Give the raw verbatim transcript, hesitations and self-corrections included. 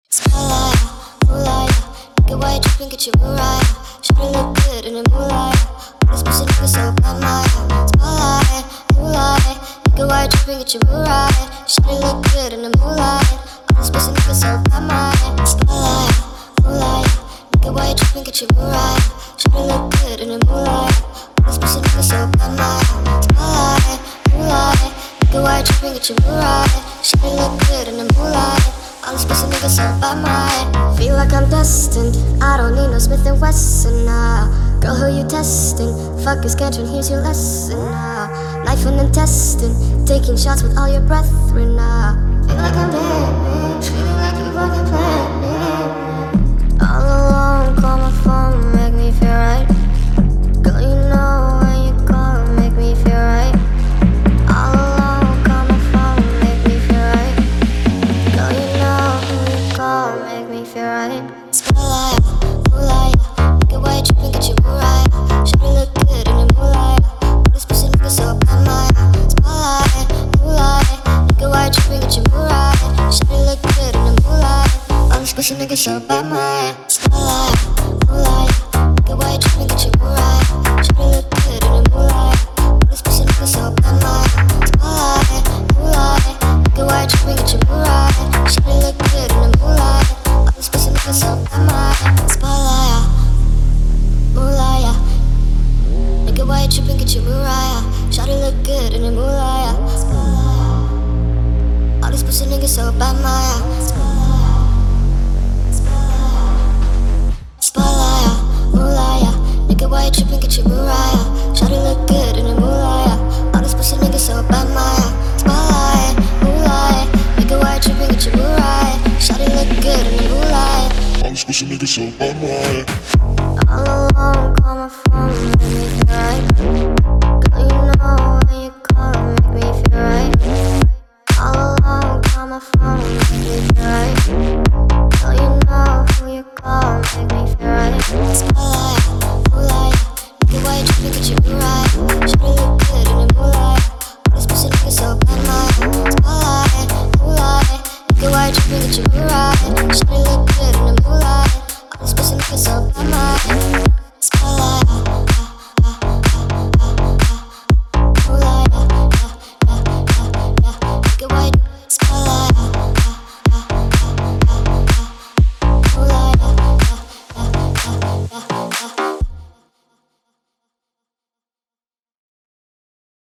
Spotlight, moonlight, nigga, why you tripping? Get your Mariah. Shawty look good in the moonlight. All this pussy nigga so bad, my spotlight, moonlight, nigga, why you tripping? Get your Mariah. Shawty look good in the moonlight. All this pussy nigga so bad, my spotlight, moonlight, nigga, why you tripping? Get your Mariah. Shawty look good in the moonlight. All this pussy nigga so bad, my spotlight, moonlight, nigga, why you tripping? Get your Mariah. Shawty look good in the moonlight. All these pussy niggas so by my feel like I'm destined. I don't need no Smith and Wesson now. Girl, who you testing? Fuck is Catherine, here's your lesson now. Knife and intestine, taking shots with all your brethren now. Feel like I'm dead, feeling like you fucking planned me. All alone, call my phone, make me feel right. Girl, you know when you call, make me feel right. All alone, call my phone, make me feel right. Girl, you know when you call, make me feel right. Spotlight, moonlight, nigga, why you tripping? Get your Mariah. Shawty look good in the moonlight. All this pussy nigga so bad, my spotlight, moonlight, nigga, why you tripping? Get your Mariah. Shawty look good in the moonlight. All this pussy nigga so bad, my spotlight, moonlight, nigga, why you tripping? Get your Mariah. Shawty look good in the moonlight. All this pussy nigga so bad, my spotlight, moonlight, nigga, why you tripping? Get your Mariah. Shawty look good in the moonlight. All this pussy nigga so bad, my spotlight, moonlight, nigga, why you tripping? Get your Mariah. Shawty look good in the moonlight. All these pussy niggas so bad, my spotlight, moonlight, nigga, why you tripping? Get your Mariah. Shawty look good in the moonlight. All these pussy niggas so bad, my spotlight, moonlight, nigga, why you tripping? Get your Mariah. Shawty look good in the moonlight. All these pussy niggas so bad, my All alone, call my phone, make me feel right. Girl, you know when you call, make me feel right. All alone, call my phone, make me feel right. Girl, you know who you call, make me feel right. Spotlight, moonlight, nigga, why you tripping? Get your Mariah. Shawty look good in the moonlight. All this pussy nigga so bad, my spotlight, moonlight, nigga, why you tripping? Get your Mariah. Shawty